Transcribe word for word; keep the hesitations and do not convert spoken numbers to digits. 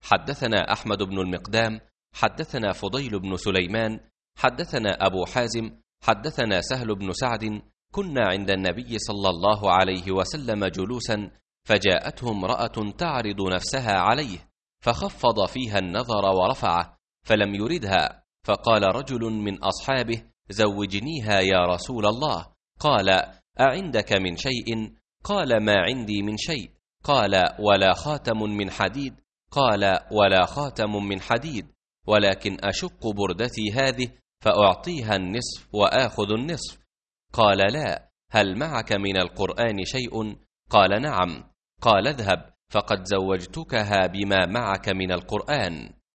حدثنا أحمد بن المقدام حدثنا فضيل بن سليمان حدثنا أبو حازم حدثنا سهل بن سعد كنا عند النبي صلى الله عليه وسلم جلوسا فجاءته امرأة تعرض نفسها عليه فخفض فيها النظر ورفعه فلم يردها، فقال رجل من أصحابه: زوجنيها يا رسول الله. قال: أعندك من شيء؟ قال: ما عندي من شيء. قال: ولا خاتم من حديد؟ قال: ولا خاتم من حديد، ولكن أشق بردتي هذه فأعطيها النصف وآخذ النصف. قال: لا، هل معك من القرآن شيء؟ قال: نعم. قال: اذهب فقد زوجتكها بما معك من القرآن.